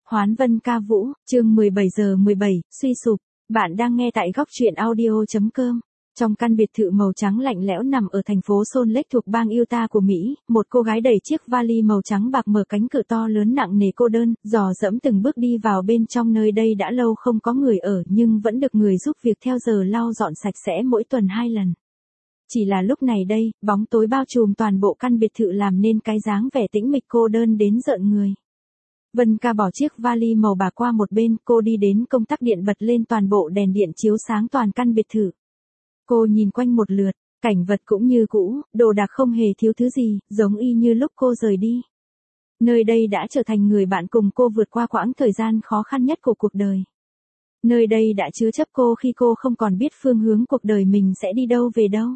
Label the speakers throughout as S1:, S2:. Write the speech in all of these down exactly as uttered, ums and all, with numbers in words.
S1: Hoán Vân ca vũ, chương mười bảy giờ mười bảy, suy sụp. Bạn đang nghe tại góc truyện audio chấm com. Trong căn biệt thự màu trắng lạnh lẽo nằm ở thành phố Salt Lake thuộc bang Utah của Mỹ, một cô gái đẩy chiếc vali màu trắng bạc mở cánh cửa to lớn nặng nề cô đơn, dò dẫm từng bước đi vào bên trong. Nơi đây đã lâu không có người ở nhưng vẫn được người giúp việc theo giờ lau dọn sạch sẽ mỗi tuần hai lần. Chỉ là lúc này đây, bóng tối bao trùm toàn bộ căn biệt thự làm nên cái dáng vẻ tĩnh mịch cô đơn đến rợn người. Vân ca bỏ chiếc vali màu bạc qua một bên, cô đi đến công tắc điện bật lên toàn bộ đèn điện chiếu sáng toàn căn biệt thự. Cô nhìn quanh một lượt, cảnh vật cũng như cũ, đồ đạc không hề thiếu thứ gì, giống y như lúc cô rời đi. Nơi đây đã trở thành người bạn cùng cô vượt qua quãng thời gian khó khăn nhất của cuộc đời. Nơi đây đã chứa chấp cô khi cô không còn biết phương hướng cuộc đời mình sẽ đi đâu về đâu.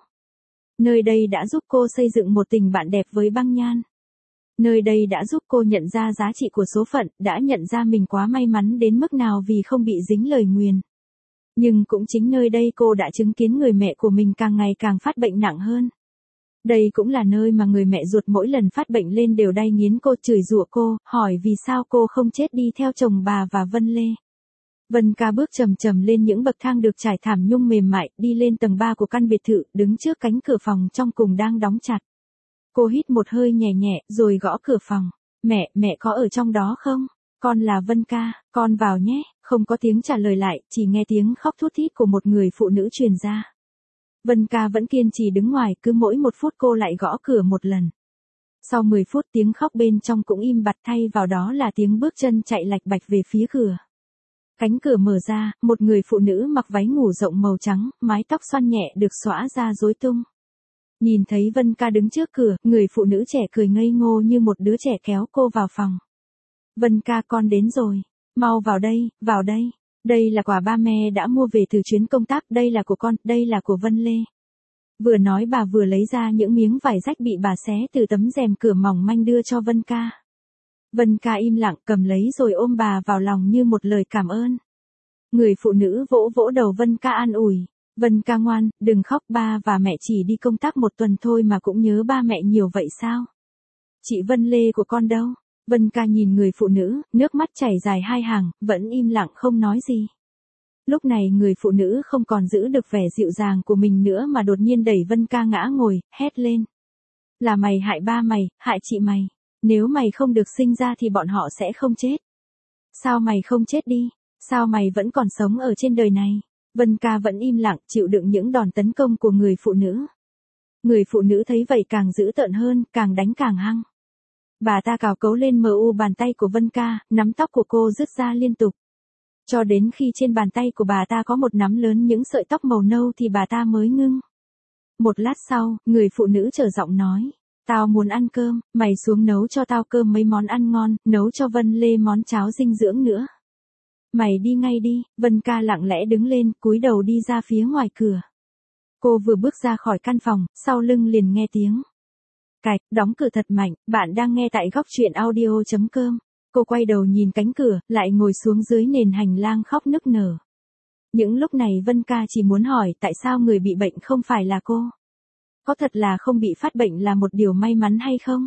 S1: Nơi đây đã giúp cô xây dựng một tình bạn đẹp với băng nhan. Nơi đây đã giúp cô nhận ra giá trị của số phận, đã nhận ra mình quá may mắn đến mức nào vì không bị dính lời nguyền. Nhưng cũng chính nơi đây cô đã chứng kiến người mẹ của mình càng ngày càng phát bệnh nặng hơn. Đây cũng là nơi mà người mẹ ruột mỗi lần phát bệnh lên đều đay nghiến cô, chửi rủa cô, hỏi vì sao cô không chết đi theo chồng bà và Vân Lê. Vân ca bước chậm chậm lên những bậc thang được trải thảm nhung mềm mại, đi lên tầng ba của căn biệt thự, đứng trước cánh cửa phòng trong cùng đang đóng chặt. Cô hít một hơi nhẹ nhẹ, rồi gõ cửa phòng. Mẹ, mẹ có ở trong đó không? Con là Vân ca, con vào nhé. Không có tiếng trả lời lại, chỉ nghe tiếng khóc thút thít của một người phụ nữ truyền ra. Vân ca vẫn kiên trì đứng ngoài, cứ mỗi một phút cô lại gõ cửa một lần. Sau mười phút tiếng khóc bên trong cũng im bặt, thay vào đó là tiếng bước chân chạy lạch bạch về phía cửa. Cánh cửa mở ra, một người phụ nữ mặc váy ngủ rộng màu trắng, mái tóc xoăn nhẹ được xõa ra rối tung. Nhìn thấy Vân ca đứng trước cửa, người phụ nữ trẻ cười ngây ngô như một đứa trẻ kéo cô vào phòng. Vân ca, con đến rồi. Mau vào đây, vào đây. Đây là quà ba mẹ đã mua về từ chuyến công tác, đây là của con, đây là của Vân Lê. Vừa nói bà vừa lấy ra những miếng vải rách bị bà xé từ tấm rèm cửa mỏng manh đưa cho Vân ca. Vân ca im lặng cầm lấy rồi ôm bà vào lòng như một lời cảm ơn. Người phụ nữ vỗ vỗ đầu Vân ca an ủi. Vân ca ngoan, đừng khóc, ba và mẹ chỉ đi công tác một tuần thôi mà cũng nhớ ba mẹ nhiều vậy sao? Chị Vân Lê của con đâu? Vân ca nhìn người phụ nữ, nước mắt chảy dài hai hàng, vẫn im lặng không nói gì. Lúc này người phụ nữ không còn giữ được vẻ dịu dàng của mình nữa mà đột nhiên đẩy Vân ca ngã ngồi, hét lên. Là mày hại ba mày, hại chị mày. Nếu mày không được sinh ra thì bọn họ sẽ không chết. Sao mày không chết đi? Sao mày vẫn còn sống ở trên đời này? Vân ca vẫn im lặng, chịu đựng những đòn tấn công của người phụ nữ. Người phụ nữ thấy vậy càng dữ tợn hơn, càng đánh càng hăng. Bà ta cào cấu lên mờ u bàn tay của Vân ca, nắm tóc của cô rứt ra liên tục. Cho đến khi trên bàn tay của bà ta có một nắm lớn những sợi tóc màu nâu thì bà ta mới ngưng. Một lát sau, người phụ nữ trở giọng nói. Tao muốn ăn cơm, mày xuống nấu cho tao cơm mấy món ăn ngon, nấu cho Vân Lê món cháo dinh dưỡng nữa. Mày đi ngay đi. Vân ca lặng lẽ đứng lên, cúi đầu đi ra phía ngoài cửa. Cô vừa bước ra khỏi căn phòng, sau lưng liền nghe tiếng cạch, đóng cửa thật mạnh. Bạn đang nghe tại góc truyện audio chấm com. Cô quay đầu nhìn cánh cửa, lại ngồi xuống dưới nền hành lang khóc nức nở. Những lúc này Vân ca chỉ muốn hỏi tại sao người bị bệnh không phải là cô. Có thật là không bị phát bệnh là một điều may mắn hay không?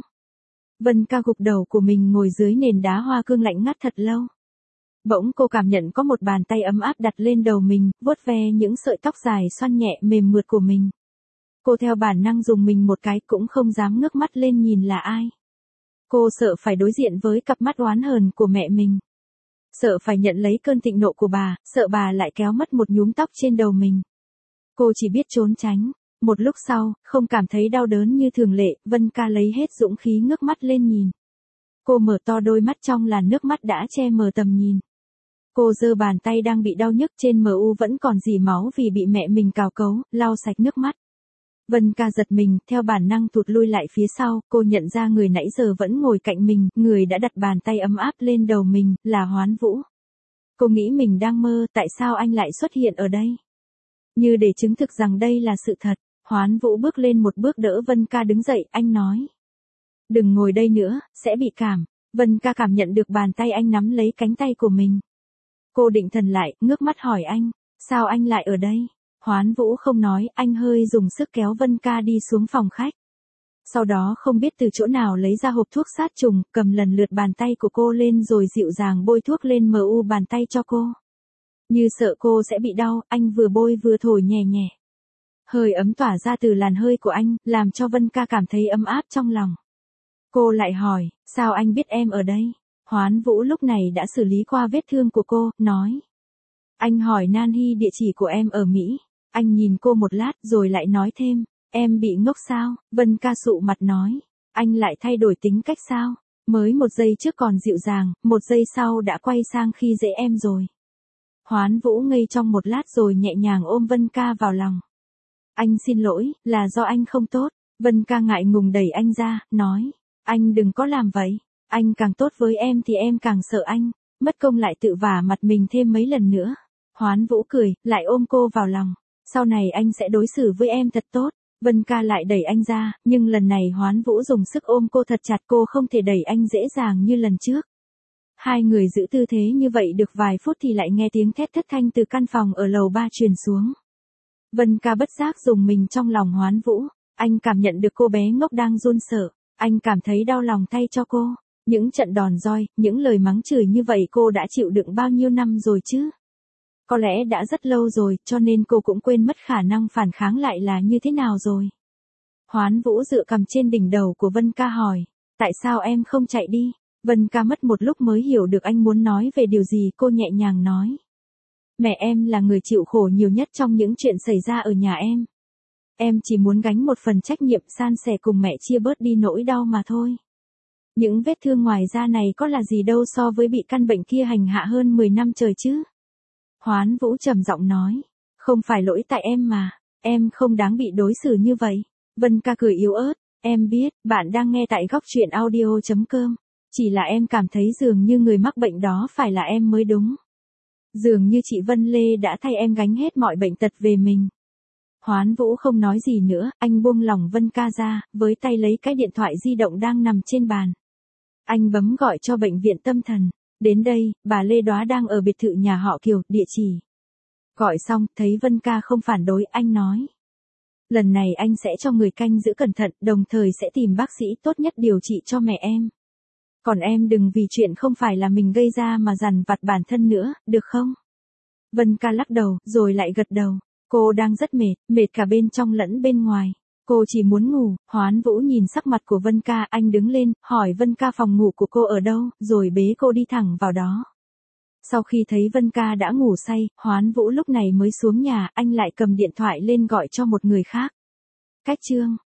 S1: Vân ca gục đầu của mình ngồi dưới nền đá hoa cương lạnh ngắt thật lâu. Bỗng cô cảm nhận có một bàn tay ấm áp đặt lên đầu mình, vuốt ve những sợi tóc dài xoăn nhẹ mềm mượt của mình. Cô theo bản năng dùng mình một cái, cũng không dám ngước mắt lên nhìn là ai. Cô sợ phải đối diện với cặp mắt oán hờn của mẹ mình. Sợ phải nhận lấy cơn thịnh nộ của bà, sợ bà lại kéo mất một nhúm tóc trên đầu mình. Cô chỉ biết trốn tránh. Một lúc sau, không cảm thấy đau đớn như thường lệ, Vân ca lấy hết dũng khí ngước mắt lên nhìn. Cô mở to đôi mắt trong làn nước mắt đã che mờ tầm nhìn. Cô giơ bàn tay đang bị đau nhức trên mờ u vẫn còn rỉ máu vì bị mẹ mình cào cấu, lau sạch nước mắt. Vân ca giật mình, theo bản năng thụt lui lại phía sau, cô nhận ra người nãy giờ vẫn ngồi cạnh mình, người đã đặt bàn tay ấm áp lên đầu mình, là Hoán Vũ. Cô nghĩ mình đang mơ, tại sao anh lại xuất hiện ở đây? Như để chứng thực rằng đây là sự thật, Hoán Vũ bước lên một bước đỡ Vân ca đứng dậy, anh nói. Đừng ngồi đây nữa, sẽ bị cảm. Vân ca cảm nhận được bàn tay anh nắm lấy cánh tay của mình. Cô định thần lại, ngước mắt hỏi anh, sao anh lại ở đây? Hoán Vũ không nói, anh hơi dùng sức kéo Vân ca đi xuống phòng khách. Sau đó không biết từ chỗ nào lấy ra hộp thuốc sát trùng, cầm lần lượt bàn tay của cô lên rồi dịu dàng bôi thuốc lên mờ u bàn tay cho cô. Như sợ cô sẽ bị đau, anh vừa bôi vừa thổi nhẹ nhẹ. Hơi ấm tỏa ra từ làn hơi của anh, làm cho Vân Ca cảm thấy ấm áp trong lòng. Cô lại hỏi, sao anh biết em ở đây? Hoán Vũ lúc này đã xử lý qua vết thương của cô, nói. Anh hỏi Nan Hy địa chỉ của em ở Mỹ. Anh nhìn cô một lát rồi lại nói thêm, em bị ngốc sao? Vân Ca sụ mặt nói, anh lại thay đổi tính cách sao? Mới một giây trước còn dịu dàng, một giây sau đã quay sang khi dễ em rồi. Hoán Vũ ngây trong một lát rồi nhẹ nhàng ôm Vân Ca vào lòng. Anh xin lỗi, là do anh không tốt. Vân Ca ngại ngùng đẩy anh ra, nói, anh đừng có làm vậy. Anh càng tốt với em thì em càng sợ anh, mất công lại tự vả mặt mình thêm mấy lần nữa. Hoán Vũ cười, lại ôm cô vào lòng. Sau này anh sẽ đối xử với em thật tốt. Vân Ca lại đẩy anh ra, nhưng lần này Hoán Vũ dùng sức ôm cô thật chặt, cô không thể đẩy anh dễ dàng như lần trước. Hai người giữ tư thế như vậy được vài phút thì lại nghe tiếng thét thất thanh từ căn phòng ở lầu ba truyền xuống. Vân Ca bất giác dùng mình trong lòng Hoán Vũ, anh cảm nhận được cô bé ngốc đang run sợ, anh cảm thấy đau lòng thay cho cô. Những trận đòn roi, những lời mắng chửi như vậy cô đã chịu đựng bao nhiêu năm rồi chứ? Có lẽ đã rất lâu rồi, cho nên cô cũng quên mất khả năng phản kháng lại là như thế nào rồi. Hoán Vũ dựa cằm trên đỉnh đầu của Vân Ca hỏi, tại sao em không chạy đi? Vân Ca mất một lúc mới hiểu được anh muốn nói về điều gì, cô nhẹ nhàng nói. Mẹ em là người chịu khổ nhiều nhất trong những chuyện xảy ra ở nhà em. Em chỉ muốn gánh một phần trách nhiệm san sẻ cùng mẹ chia bớt đi nỗi đau mà thôi. Những vết thương ngoài da này có là gì đâu so với bị căn bệnh kia hành hạ hơn mười năm trời chứ. Hoán Vũ trầm giọng nói, không phải lỗi tại em mà, em không đáng bị đối xử như vậy. Vân Ca cười yếu ớt, em biết, bạn đang nghe tại góc truyện audio chấm com. Chỉ là em cảm thấy dường như người mắc bệnh đó phải là em mới đúng. Dường như chị Vân Lê đã thay em gánh hết mọi bệnh tật về mình. Hoán Vũ không nói gì nữa, anh buông lỏng Vân Ca ra, với tay lấy cái điện thoại di động đang nằm trên bàn. Anh bấm gọi cho bệnh viện tâm thần. Đến đây, bà Lê Đoá đang ở biệt thự nhà họ Kiều, địa chỉ. Gọi xong, thấy Vân Ca không phản đối, anh nói. Lần này anh sẽ cho người canh giữ cẩn thận, đồng thời sẽ tìm bác sĩ tốt nhất điều trị cho mẹ em. Còn em đừng vì chuyện không phải là mình gây ra mà dằn vặt bản thân nữa, được không? Vân Ca lắc đầu, rồi lại gật đầu. Cô đang rất mệt, mệt cả bên trong lẫn bên ngoài. Cô chỉ muốn ngủ. Hoán Vũ nhìn sắc mặt của Vân Ca, anh đứng lên, hỏi Vân Ca phòng ngủ của cô ở đâu, rồi bế cô đi thẳng vào đó. Sau khi thấy Vân Ca đã ngủ say, Hoán Vũ lúc này mới xuống nhà, anh lại cầm điện thoại lên gọi cho một người khác. Cách chương